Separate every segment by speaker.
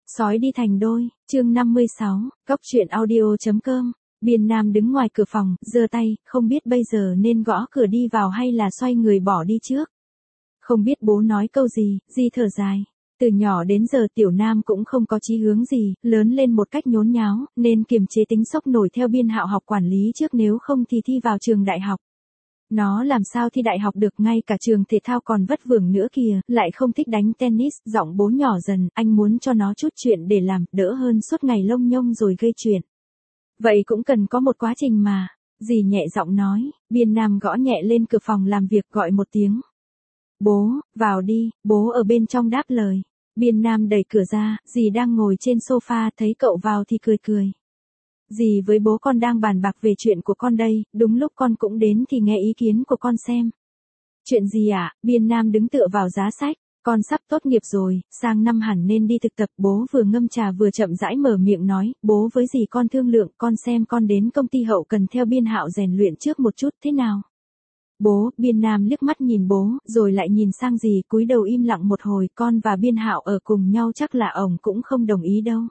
Speaker 1: Sói đi thành đôi, chương 56, Cóc truyện audio.com. Biên Nam đứng ngoài cửa phòng, giơ tay, không biết bây giờ nên gõ cửa đi vào hay là xoay người bỏ đi trước. Không biết bố nói câu gì, Di thở dài. Từ nhỏ đến giờ Tiểu Nam cũng không có chí hướng gì, lớn lên một cách nhốn nháo, nên kiềm chế tính sốc nổi theo Biên Hạo học quản lý trước, nếu không thì thi vào trường đại học. Nó làm sao thi đại học được, ngay cả trường thể thao còn vất vưởng nữa kìa, lại không thích đánh tennis, giọng bố nhỏ dần, anh muốn cho nó chút chuyện để làm, đỡ hơn suốt ngày lông nhông rồi gây chuyện. Vậy cũng cần có một quá trình mà, dì nhẹ giọng nói. Biên Nam gõ nhẹ lên cửa phòng làm việc, gọi một tiếng. Bố, vào đi, bố ở bên trong đáp lời. Biên Nam đẩy cửa ra, dì đang ngồi trên sofa, thấy cậu vào thì cười cười. Dì với bố con đang bàn bạc về chuyện của con đây, đúng lúc con cũng đến thì nghe ý kiến của con xem. Chuyện gì ạ? Biên Nam đứng tựa vào giá sách. Con sắp tốt nghiệp rồi, sang năm hẳn nên đi thực tập. Bố vừa ngâm trà vừa chậm rãi mở miệng nói, bố với dì con thương lượng, con xem con đến công ty hậu cần theo Biên Hạo rèn luyện trước một chút, thế nào? Bố, Biên Nam liếc mắt nhìn bố, rồi lại nhìn sang dì, cúi đầu im lặng một hồi. Con và Biên Hạo ở cùng nhau chắc là ổng cũng không đồng ý đâu.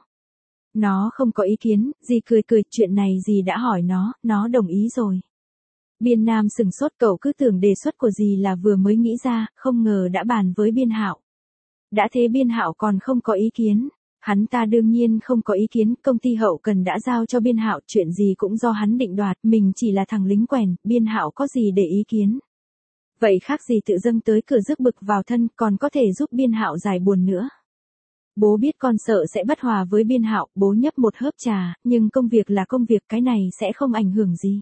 Speaker 1: Nó không có ý kiến, dì cười cười, chuyện này dì đã hỏi nó đồng ý rồi. Biên Nam sừng sốt, cậu cứ tưởng đề xuất của dì là vừa mới nghĩ ra, không ngờ đã bàn với Biên Hạo. Đã thế Biên Hạo còn không có ý kiến. Hắn ta đương nhiên không có ý kiến, công ty hậu cần đã giao cho Biên Hạo, chuyện gì cũng do hắn định đoạt, mình chỉ là thằng lính quèn, Biên Hạo có gì để ý kiến. Vậy khác gì tự dâng tới cửa rước bực vào thân, còn có thể giúp Biên Hạo giải buồn nữa. Bố biết con sợ sẽ bất hòa với Biên Hạo, bố nhấp một hớp trà, nhưng công việc là công việc, cái này sẽ không ảnh hưởng gì.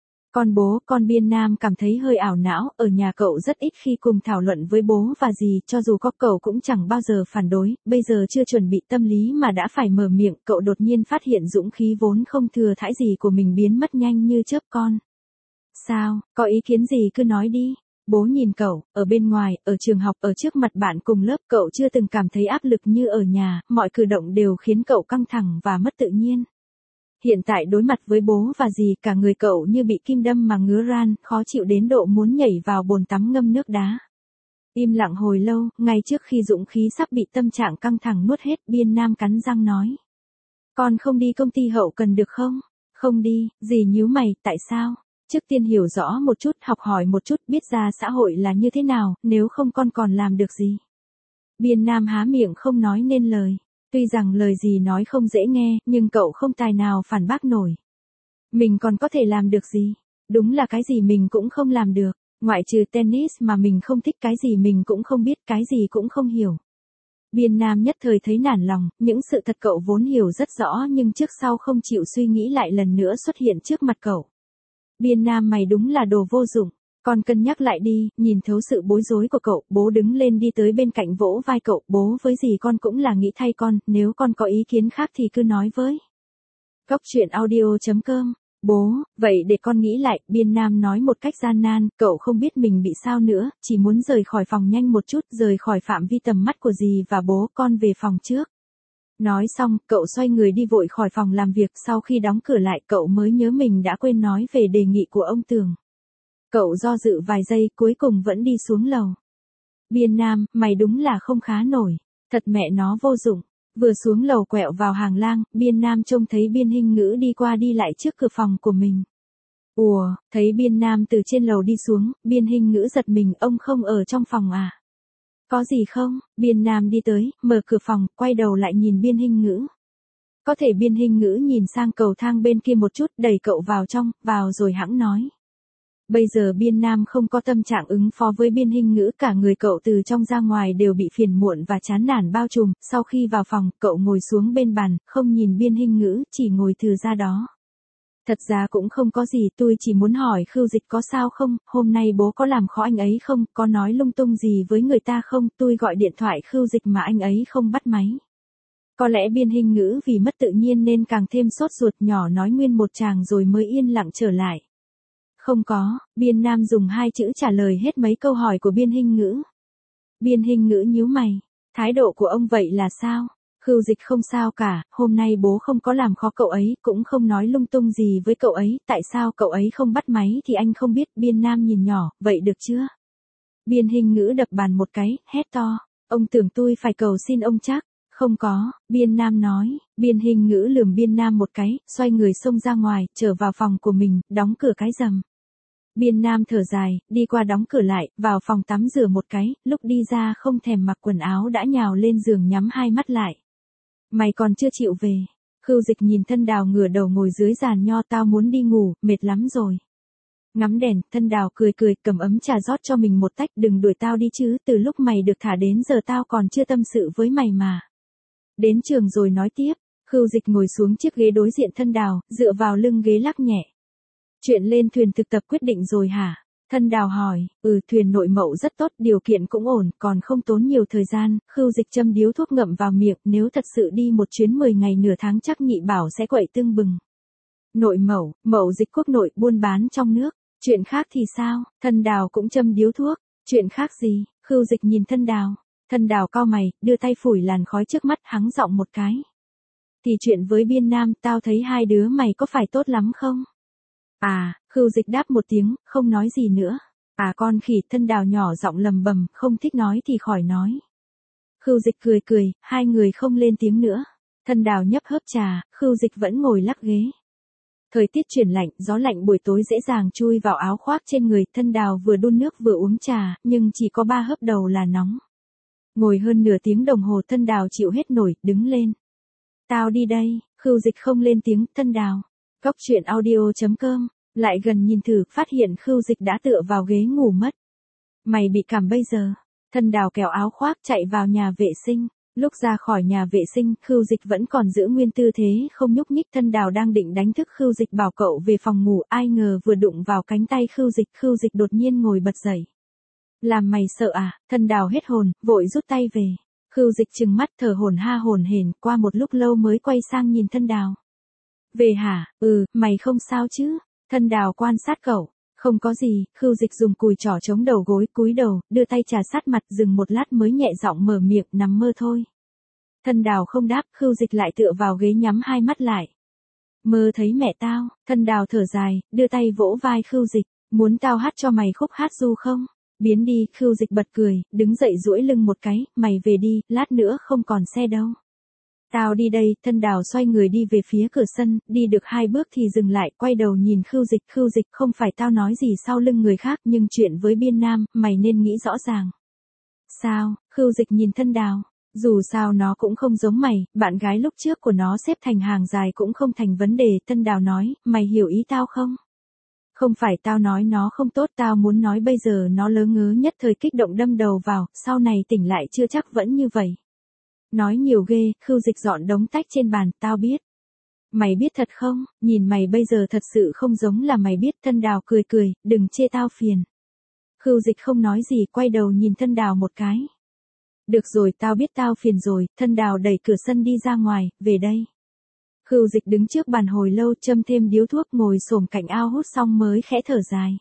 Speaker 1: Con Biên Nam cảm thấy hơi ảo não, ở nhà cậu rất ít khi cùng thảo luận với bố và dì, cho dù có cậu cũng chẳng bao giờ phản đối, bây giờ chưa chuẩn bị tâm lý mà đã phải mở miệng, cậu đột nhiên phát hiện dũng khí vốn không thừa thãi gì của mình biến mất nhanh như chớp. Con. Sao, có ý kiến gì cứ nói đi. Bố nhìn cậu, ở bên ngoài, ở trường học, ở trước mặt bạn cùng lớp, cậu chưa từng cảm thấy áp lực như ở nhà, mọi cử động đều khiến cậu căng thẳng và mất tự nhiên. Hiện tại đối mặt với bố và dì, cả người cậu như bị kim đâm mà ngứa ran, khó chịu đến độ muốn nhảy vào bồn tắm ngâm nước đá. Im lặng hồi lâu, ngay trước khi dũng khí sắp bị tâm trạng căng thẳng nuốt hết, Biên Nam cắn răng nói. Con không đi công ty hậu cần được không? Không đi, dì nhíu mày, tại sao? Trước tiên hiểu rõ một chút, học hỏi một chút, biết ra xã hội là như thế nào, nếu không con còn làm được gì. Biên Nam há miệng không nói nên lời. Tuy rằng lời gì nói không dễ nghe, nhưng cậu không tài nào phản bác nổi. Mình còn có thể làm được gì? Đúng là cái gì mình cũng không làm được, ngoại trừ tennis mà mình không thích, cái gì mình cũng không biết, cái gì cũng không hiểu. Biên Nam nhất thời thấy nản lòng, những sự thật cậu vốn hiểu rất rõ nhưng trước sau không chịu suy nghĩ lại lần nữa xuất hiện trước mặt cậu. Biên Nam, mày đúng là đồ vô dụng. Con cân nhắc lại đi. Nhìn thấu sự bối rối của cậu, bố đứng lên đi tới bên cạnh vỗ vai cậu. Bố với dì con cũng là nghĩ thay con, nếu con có ý kiến khác thì cứ nói với. Cóc truyện audio.com. Bố, vậy để con nghĩ lại. Biên Nam nói một cách gian nan, cậu không biết mình bị sao nữa, chỉ muốn rời khỏi phòng nhanh một chút, rời khỏi phạm vi tầm mắt của dì và bố. Con về phòng trước. Nói xong, cậu xoay người đi vội khỏi phòng làm việc, sau khi đóng cửa lại cậu mới nhớ mình đã quên nói về đề nghị của ông Tường. Cậu do dự vài giây, cuối cùng vẫn đi xuống lầu. Biên Nam, mày đúng là không khá nổi, thật mẹ nó vô dụng. Vừa xuống lầu quẹo vào hàng lang, Biên Nam trông thấy Biên Hinh Ngữ đi qua đi lại trước cửa phòng của mình. Ủa, thấy Biên Nam từ trên lầu đi xuống, Biên Hinh Ngữ giật mình, ông không ở trong phòng à? Có gì không? Biên Nam đi tới, mở cửa phòng, quay đầu lại nhìn Biên Hinh Ngữ. Có thể Biên Hinh Ngữ nhìn sang cầu thang bên kia một chút, đẩy cậu vào trong, vào rồi hẵng nói. Bây giờ Biên Nam không có tâm trạng ứng phó với Biên Hinh Ngữ, cả người cậu từ trong ra ngoài đều bị phiền muộn và chán nản bao trùm. Sau khi vào phòng, cậu ngồi xuống bên bàn, không nhìn Biên Hinh Ngữ, chỉ ngồi thừ ra đó. Thật ra cũng không có gì, tôi chỉ muốn hỏi Khưu Dịch có sao không, hôm nay bố có làm khó anh ấy không, có nói lung tung gì với người ta không, tôi gọi điện thoại Khưu Dịch mà anh ấy không bắt máy. Có lẽ Biên Hinh Ngữ vì mất tự nhiên nên càng thêm sốt ruột, nhỏ nói nguyên một tràng rồi mới yên lặng trở lại. Không có. Biên Nam dùng hai chữ trả lời hết mấy câu hỏi của Biên Hinh Ngữ. Biên Hinh Ngữ nhíu mày. Thái độ của ông vậy là sao? Khưu Dịch không sao cả, hôm nay bố không có làm khó cậu ấy, cũng không nói lung tung gì với cậu ấy, tại sao cậu ấy không bắt máy thì anh không biết. Biên Nam nhìn nhỏ, vậy được chưa? Biên Hinh Ngữ đập bàn một cái, hét to. Ông tưởng tôi phải cầu xin ông chắc? Không có, Biên Nam nói. Biên Hình Ngữ lườm Biên Nam một cái, xoay người xông ra ngoài, trở vào phòng của mình, đóng cửa cái rầm. Biên Nam thở dài, đi qua đóng cửa lại, vào phòng tắm rửa một cái, lúc đi ra không thèm mặc quần áo đã nhào lên giường nhắm hai mắt lại. Mày còn chưa chịu về. Khưu Dịch nhìn Thân Đào ngửa đầu ngồi dưới giàn nho, tao muốn đi ngủ, mệt lắm rồi. Ngắm đèn, Thân Đào cười cười, cầm ấm trà rót cho mình một tách, đừng đuổi tao đi chứ, từ lúc mày được thả đến giờ tao còn chưa tâm sự với mày mà. Đến trường rồi nói tiếp. Khưu Dịch ngồi xuống chiếc ghế đối diện Thân Đào, dựa vào lưng ghế lắc nhẹ. Chuyện lên thuyền thực tập quyết định rồi hả? Thân Đào hỏi. Thuyền nội mậu rất tốt, điều kiện cũng ổn, còn không tốn nhiều thời gian. Khưu Dịch châm điếu thuốc ngậm vào miệng, nếu thật sự đi một chuyến 10 ngày nửa tháng chắc Nhị Bảo sẽ quậy tưng bừng. Nội mậu, mậu dịch quốc nội, buôn bán trong nước. Chuyện khác thì sao? Thân Đào cũng châm điếu thuốc. Chuyện khác gì? Khưu Dịch nhìn Thân Đào. Thân Đào cau mày, đưa tay phủi làn khói trước mắt, hắng giọng một cái. Thì chuyện với Biên Nam, tao thấy hai đứa mày có phải tốt lắm không? Khưu Dịch đáp một tiếng, không nói gì nữa. Con khỉ. Thân Đào nhỏ giọng lầm bầm, không thích nói thì khỏi nói. Khưu Dịch cười cười, hai người không lên tiếng nữa. Thân Đào nhấp hớp trà, Khưu Dịch vẫn ngồi lắc ghế. Thời tiết chuyển lạnh, gió lạnh buổi tối dễ dàng chui vào áo khoác trên người. Thân Đào vừa đun nước vừa uống trà, nhưng chỉ có 3 hớp đầu là nóng. Ngồi hơn nửa tiếng đồng hồ Thân Đào chịu hết nổi, đứng lên. Tao đi đây. Khưu Dịch không lên tiếng. Thân Đào. Cóc truyện audio.com. Lại gần nhìn thử, phát hiện Khưu Dịch đã tựa vào ghế ngủ mất. Mày bị cảm bây giờ. Thân Đào kéo áo khoác chạy vào nhà vệ sinh. Lúc ra khỏi nhà vệ sinh, Khưu Dịch vẫn còn giữ nguyên tư thế không nhúc nhích. Thân Đào đang định đánh thức Khưu Dịch bảo cậu về phòng ngủ, ai ngờ vừa đụng vào cánh tay Khưu Dịch đột nhiên ngồi bật dậy. Làm mày sợ à? Thân Đào hết hồn, vội rút tay về. Khưu Dịch trừng mắt thở hổn hển, qua một lúc lâu mới quay sang nhìn Thân Đào. Về hả? Mày không sao chứ? Thân Đào quan sát cậu. Không có gì. Khưu Dịch dùng cùi trỏ chống đầu gối, cúi đầu, đưa tay trà sát mặt, dừng một lát mới nhẹ giọng mở miệng, nằm mơ thôi. Thân Đào không đáp, Khưu Dịch lại tựa vào ghế nhắm hai mắt lại. Mơ thấy mẹ tao. Thân Đào thở dài, đưa tay vỗ vai Khưu Dịch. Muốn tao hát cho mày khúc hát ru không? Biến đi. Khưu Dịch bật cười, đứng dậy duỗi lưng một cái, mày về đi, lát nữa không còn xe đâu. Tao đi đây. Thân Đào xoay người đi về phía cửa sân, đi được 2 bước thì dừng lại, quay đầu nhìn Khưu Dịch, không phải tao nói gì sau lưng người khác, nhưng chuyện với Biên Nam, mày nên nghĩ rõ ràng. Sao? Khưu Dịch nhìn Thân Đào. Dù sao nó cũng không giống mày, bạn gái lúc trước của nó xếp thành hàng dài cũng không thành vấn đề. Thân Đào nói, mày hiểu ý tao không? Không phải tao nói nó không tốt, tao muốn nói bây giờ nó lớ ngớ nhất thời kích động đâm đầu vào, sau này tỉnh lại chưa chắc vẫn như vậy. Nói nhiều ghê. Khưu Dịch dọn đống tách trên bàn, tao biết. Mày biết thật không? Nhìn mày bây giờ thật sự không giống là mày biết. Thân Đào cười cười, đừng chê tao phiền. Khưu Dịch không nói gì, quay đầu nhìn Thân Đào một cái. Được rồi, tao biết tao phiền rồi. Thân Đào đẩy cửa sân đi ra ngoài, về đây. Khưu Dịch đứng trước bàn hồi lâu, châm thêm điếu thuốc, ngồi xổm cạnh ao hút xong mới khẽ thở dài.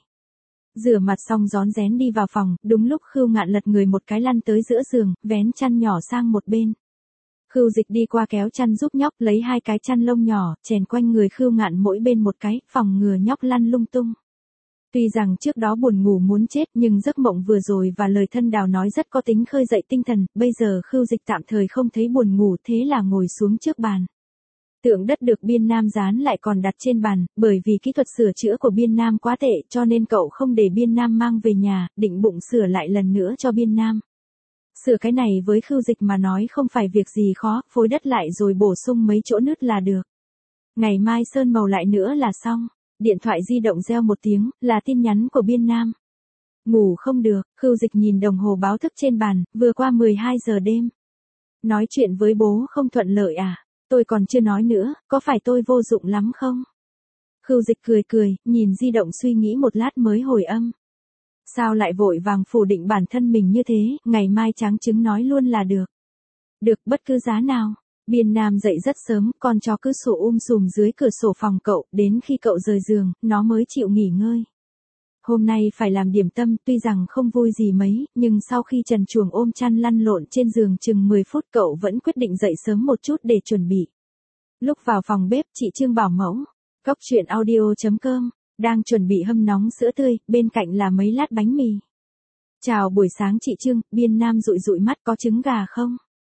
Speaker 1: Rửa mặt xong rón rén đi vào phòng, đúng lúc Khưu Ngạn lật người một cái lăn tới giữa giường, vén chăn nhỏ sang một bên. Khưu Dịch đi qua kéo chăn giúp nhóc, lấy 2 cái chăn lông nhỏ, chèn quanh người Khưu Ngạn mỗi bên một cái, phòng ngừa nhóc lăn lung tung. Tuy rằng trước đó buồn ngủ muốn chết, nhưng giấc mộng vừa rồi và lời Thân Đào nói rất có tính khơi dậy tinh thần, bây giờ Khưu Dịch tạm thời không thấy buồn ngủ, thế là ngồi xuống trước bàn. Tượng đất được Biên Nam dán lại còn đặt trên bàn, bởi vì kỹ thuật sửa chữa của Biên Nam quá tệ cho nên cậu không để Biên Nam mang về nhà, định bụng sửa lại lần nữa cho Biên Nam. Sửa cái này với Khưu Dịch mà nói không phải việc gì khó, phối đất lại rồi bổ sung mấy chỗ nứt là được. Ngày mai sơn màu lại nữa là xong. Điện thoại di động reo một tiếng, là tin nhắn của Biên Nam. Ngủ không được. Khưu Dịch nhìn đồng hồ báo thức trên bàn, vừa qua 12 giờ đêm. Nói chuyện với bố không thuận lợi à? Tôi còn chưa nói nữa, có phải tôi vô dụng lắm không? Khưu Dịch cười cười, nhìn di động suy nghĩ một lát mới hồi âm. Sao lại vội vàng phủ định bản thân mình như thế, ngày mai trắng trứng nói luôn là được. Được, bất cứ giá nào. Biên Nam dậy rất sớm, con chó cứ sủa sùm dưới cửa sổ phòng cậu, đến khi cậu rời giường, nó mới chịu nghỉ ngơi. Hôm nay phải làm điểm tâm, tuy rằng không vui gì mấy, nhưng sau khi trần truồng ôm chăn lăn lộn trên giường chừng 10 phút cậu vẫn quyết định dậy sớm một chút để chuẩn bị. Lúc vào phòng bếp, chị Trương bảo mẫu, cóc truyện audio.com, đang chuẩn bị hâm nóng sữa tươi, bên cạnh là mấy lát bánh mì. Chào buổi sáng chị Trương. Biên Nam dụi dụi mắt, có trứng gà không?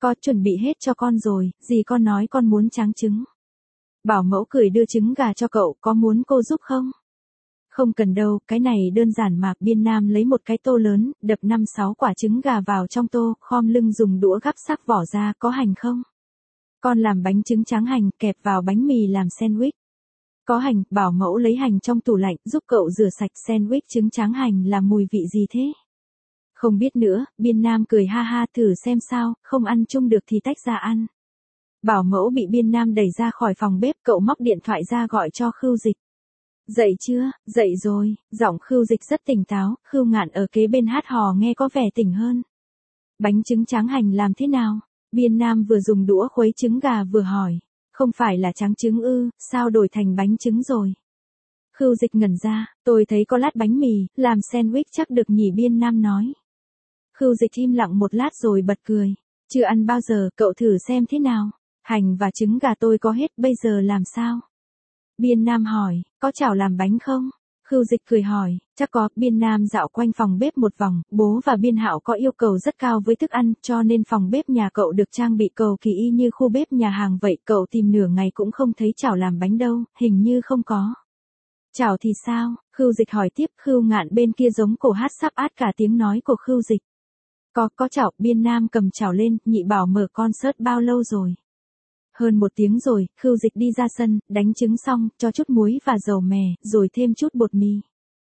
Speaker 1: Có chuẩn bị hết cho con rồi, dì con nói con muốn tráng trứng. Bảo mẫu cười đưa trứng gà cho cậu, có muốn cô giúp không? Không cần đâu, cái này đơn giản mà. Biên Nam lấy một cái tô lớn, đập 5-6 quả trứng gà vào trong tô, khom lưng dùng đũa gắp sắc vỏ ra. Có hành không? Con làm bánh trứng tráng hành, kẹp vào bánh mì làm sandwich. Có hành. Bảo mẫu lấy hành trong tủ lạnh, giúp cậu rửa sạch. Sandwich trứng tráng hành là mùi vị gì thế? Không biết nữa. Biên Nam cười ha ha, thử xem sao, không ăn chung được thì tách ra ăn. Bảo mẫu bị Biên Nam đẩy ra khỏi phòng bếp, cậu móc điện thoại ra gọi cho Khưu Dịch. Dậy chưa? Dậy rồi. Giọng Khưu Dịch rất tỉnh táo, Khưu Ngạn ở kế bên hát hò nghe có vẻ tỉnh hơn. Bánh trứng tráng hành làm thế nào? Biên Nam vừa dùng đũa khuấy trứng gà vừa hỏi. Không phải là tráng trứng ư, sao đổi thành bánh trứng rồi? Khưu Dịch ngẩn ra, tôi thấy có lát bánh mì, làm sandwich chắc được nhỉ, Biên Nam nói. Khưu Dịch im lặng một lát rồi bật cười. Chưa ăn bao giờ, cậu thử xem thế nào. Hành và trứng gà tôi có hết, bây giờ làm sao? Biên Nam hỏi, có chảo làm bánh không? Khưu Dịch cười hỏi, chắc có. Biên Nam dạo quanh phòng bếp một vòng, bố và Biên Hạo có yêu cầu rất cao với thức ăn, cho nên phòng bếp nhà cậu được trang bị cầu kỳ y như khu bếp nhà hàng vậy. Cậu tìm nửa ngày cũng không thấy chảo làm bánh đâu, hình như không có. Chảo thì sao? Khưu Dịch hỏi tiếp. Khưu Ngạn bên kia giống cổ hát sắp át cả tiếng nói của Khưu Dịch. Có chảo. Biên Nam cầm chảo lên, Nhị Bảo mở concert bao lâu rồi? Hơn 1 tiếng rồi. Khưu Dịch đi ra sân, đánh trứng xong, cho chút muối và dầu mè, rồi thêm chút bột mì.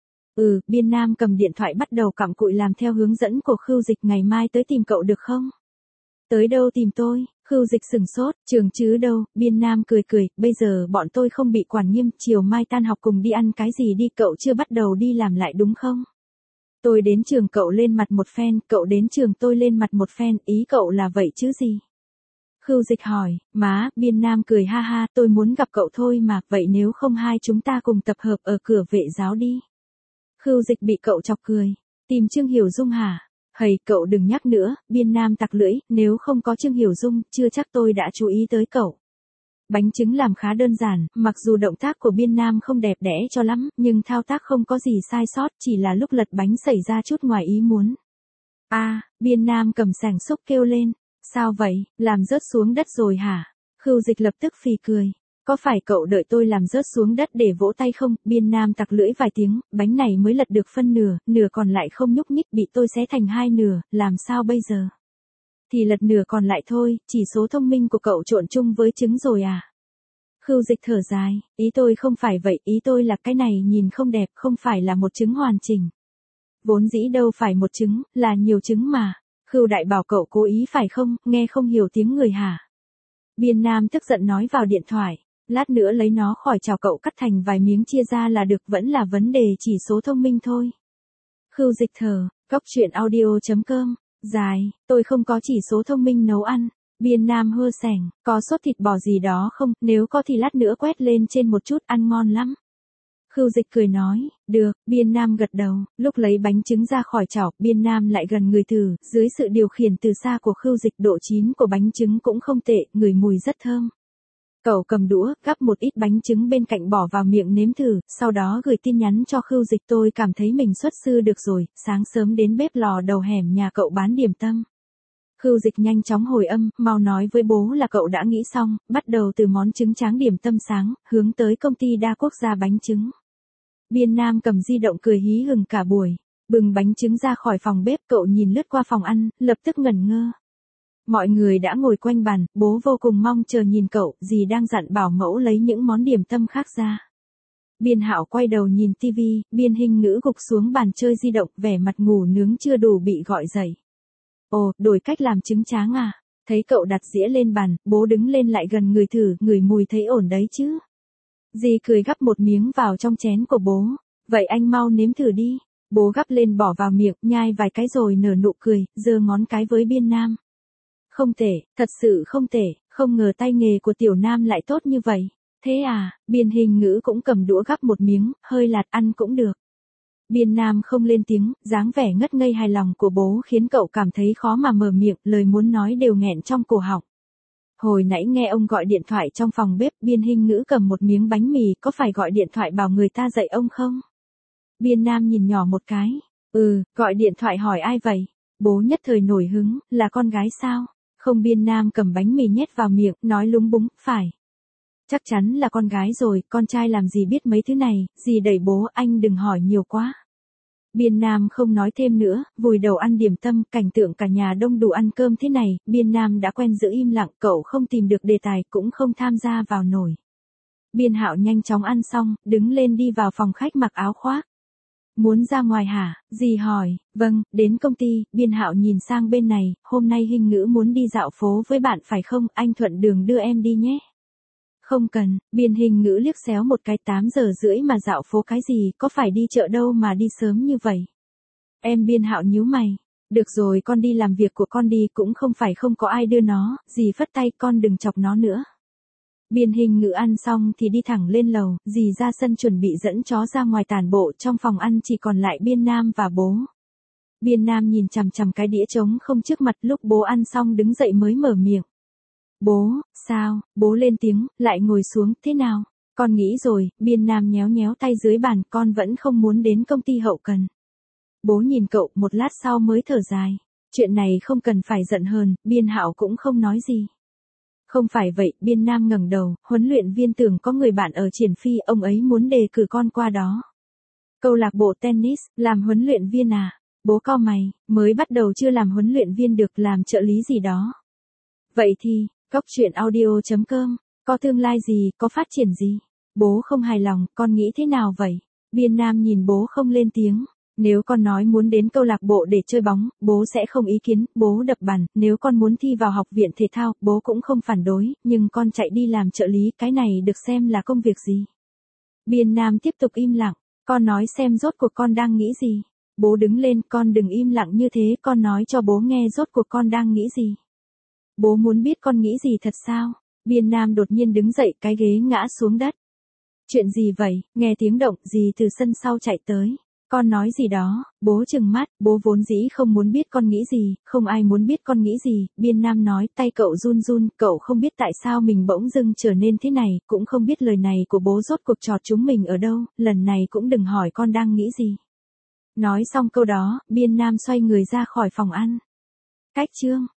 Speaker 1: Biên Nam cầm điện thoại bắt đầu cặm cụi làm theo hướng dẫn của Khưu Dịch. Ngày mai tới tìm cậu được không? Tới đâu tìm tôi? Khưu Dịch sửng sốt, trường chứ đâu. Biên Nam cười cười, bây giờ bọn tôi không bị quản nghiêm, chiều mai tan học cùng đi ăn cái gì đi. Cậu chưa bắt đầu đi làm lại đúng không? Tôi đến trường cậu lên mặt một phen, cậu đến trường tôi lên mặt một phen, ý cậu là vậy chứ gì? Khưu Dịch hỏi, má. Biên Nam cười ha ha, tôi muốn gặp cậu thôi mà, vậy nếu không hai chúng ta cùng tập hợp ở cửa Vệ giáo đi. Khưu Dịch bị cậu chọc cười, tìm Trương Hiểu Dung hả? Hầy, cậu đừng nhắc nữa. Biên Nam tặc lưỡi, nếu không có Trương Hiểu Dung, chưa chắc tôi đã chú ý tới cậu. Bánh trứng làm khá đơn giản, mặc dù động tác của Biên Nam không đẹp đẽ cho lắm, nhưng thao tác không có gì sai sót, chỉ là lúc lật bánh xảy ra chút ngoài ý muốn. Biên Nam cầm sàng xúc kêu lên. Sao vậy, làm rớt xuống đất rồi hả? Khưu Dịch lập tức phì cười. Có phải cậu đợi tôi làm rớt xuống đất để vỗ tay không? Biên Nam tặc lưỡi vài tiếng, bánh này mới lật được phân nửa, nửa còn lại không nhúc nhích, bị tôi xé thành 2 nửa, làm sao bây giờ? Thì lật nửa còn lại thôi, chỉ số thông minh của cậu trộn chung với trứng rồi à? Khưu Dịch thở dài, ý tôi không phải vậy, ý tôi là cái này nhìn không đẹp, không phải là một trứng hoàn chỉnh. Vốn dĩ đâu phải một trứng, là nhiều trứng mà. Khưu đại bảo cậu cố ý phải không, nghe không hiểu tiếng người hả? Biên Nam tức giận nói vào điện thoại, lát nữa lấy nó khỏi chảo cậu cắt thành vài miếng chia ra là được, vẫn là vấn đề chỉ số thông minh thôi. Khưu Dịch thở, Cóc truyện audio.com, dài, tôi không có chỉ số thông minh nấu ăn. Biên Nam hơ sẻng, có sốt thịt bò gì đó không, nếu có thì lát nữa quét lên trên một chút, ăn ngon lắm. Khưu Dịch cười nói, được. Biên Nam gật đầu, lúc lấy bánh trứng ra khỏi chảo, Biên Nam lại gần người thử, dưới sự điều khiển từ xa của Khưu Dịch, độ chín của bánh trứng cũng không tệ, ngửi mùi rất thơm. Cậu cầm đũa, gắp một ít bánh trứng bên cạnh bỏ vào miệng nếm thử, sau đó gửi tin nhắn cho Khưu Dịch, tôi cảm thấy mình xuất sư được rồi, sáng sớm đến bếp lò đầu hẻm nhà cậu bán điểm tâm. Khưu Dịch nhanh chóng hồi âm, mau nói với bố là cậu đã nghĩ xong, bắt đầu từ món trứng tráng điểm tâm sáng, hướng tới công ty đa quốc gia bánh trứng. Biên Nam cầm di động cười hí hửng cả buổi, bừng bánh trứng ra khỏi phòng bếp, cậu nhìn lướt qua phòng ăn, lập tức ngẩn ngơ. Mọi người đã ngồi quanh bàn, bố vô cùng mong chờ nhìn cậu, dì đang dặn bảo mẫu lấy những món điểm tâm khác ra. Biên Hạo quay đầu nhìn tivi, Biên Hinh Ngữ gục xuống bàn chơi di động, vẻ mặt ngủ nướng chưa đủ bị gọi dậy. Ồ, đổi cách làm trứng tráng à? Thấy cậu đặt dĩa lên bàn, bố đứng lên lại gần người thử, ngửi mùi thấy ổn đấy chứ? Dì cười gắp một miếng vào trong chén của bố. Vậy anh mau nếm thử đi. Bố gắp lên bỏ vào miệng, nhai vài cái rồi nở nụ cười, giơ ngón cái với Biên Nam. Không tệ, thật sự không tệ, không ngờ tay nghề của Tiểu Nam lại tốt như vậy. Thế à? Biên Hình Ngữ cũng cầm đũa gắp một miếng, hơi lạt, ăn cũng được. Biên Nam không lên tiếng, dáng vẻ ngất ngây hài lòng của bố khiến cậu cảm thấy khó mà mở miệng, lời muốn nói đều nghẹn trong cổ họng. Hồi nãy nghe ông gọi điện thoại trong phòng bếp, Biên Hinh Ngữ cầm một miếng bánh mì, có phải gọi điện thoại bảo người ta dạy ông không? Biên Nam nhìn nhỏ một cái. Gọi điện thoại hỏi ai vậy? Bố nhất thời nổi hứng, là con gái sao? Không, Biên Nam cầm bánh mì nhét vào miệng, nói lúng búng, phải. Chắc chắn là con gái rồi, con trai làm gì biết mấy thứ này, dì đẩy bố, anh đừng hỏi nhiều quá. Biên Nam không nói thêm nữa, vùi đầu ăn điểm tâm, cảnh tượng cả nhà đông đủ ăn cơm thế này, Biên Nam đã quen giữ im lặng, cậu không tìm được đề tài, cũng không tham gia vào nổi. Biên Hạo nhanh chóng ăn xong, đứng lên đi vào phòng khách mặc áo khoác. Muốn ra ngoài hả? Dì hỏi. Vâng, đến công ty. Biên Hạo nhìn sang bên này, hôm nay Hinh Ngữ muốn đi dạo phố với bạn phải không, anh thuận đường đưa em đi nhé. Không cần, Biên Hinh Ngữ liếc xéo một cái, 8:30 mà dạo phố cái gì, có phải đi chợ đâu mà đi sớm như vậy. Em. Biên Hạo nhíu mày. Được rồi, con đi làm việc của con đi, cũng không phải không có ai đưa nó, dì phất tay, con đừng chọc nó nữa. Biên Hinh Ngữ ăn xong thì đi thẳng lên lầu, dì ra sân chuẩn bị dẫn chó ra ngoài tản bộ, trong phòng ăn chỉ còn lại Biên Nam và bố. Biên Nam nhìn chằm chằm cái đĩa trống không trước mặt, lúc bố ăn xong đứng dậy mới mở miệng. Bố, sao? Bố lên tiếng, lại ngồi xuống, thế nào? Con nghĩ rồi. Biên Nam nhéo nhéo tay dưới bàn, con vẫn không muốn đến công ty hậu cần. Bố nhìn cậu, một lát sau mới thở dài. Chuyện này không cần phải giận hờn, Biên Hạo cũng không nói gì. Không phải vậy, Biên Nam ngẩng đầu, huấn luyện viên Tưởng có người bạn ở Triển Phi, ông ấy muốn đề cử con qua đó. Câu lạc bộ tennis, làm huấn luyện viên à? Bố cau mày, mới bắt đầu chưa làm huấn luyện viên được, làm trợ lý gì đó. Vậy thì, coctruyện.audio.com, có tương lai gì, có phát triển gì? Bố không hài lòng, con nghĩ thế nào vậy? Biên Nam nhìn bố không lên tiếng. Nếu con nói muốn đến câu lạc bộ để chơi bóng, bố sẽ không ý kiến, bố đập bàn, nếu con muốn thi vào học viện thể thao, bố cũng không phản đối, nhưng con chạy đi làm trợ lý, cái này được xem là công việc gì? Biên Nam tiếp tục im lặng, con nói xem rốt cuộc con đang nghĩ gì? Bố đứng lên, con đừng im lặng như thế, con nói cho bố nghe rốt cuộc con đang nghĩ gì? Bố muốn biết con nghĩ gì thật sao? Biên Nam đột nhiên đứng dậy, cái ghế ngã xuống đất. Chuyện gì vậy? Nghe tiếng động, dì từ sân sau chạy tới. Con nói gì đó? Bố trừng mắt, bố vốn dĩ không muốn biết con nghĩ gì, không ai muốn biết con nghĩ gì. Biên Nam nói, tay cậu run run, cậu không biết tại sao mình bỗng dưng trở nên thế này, cũng không biết lời này của bố rốt cuộc chọt chúng mình ở đâu, lần này cũng đừng hỏi con đang nghĩ gì. Nói xong câu đó, Biên Nam xoay người ra khỏi phòng ăn. Cách chương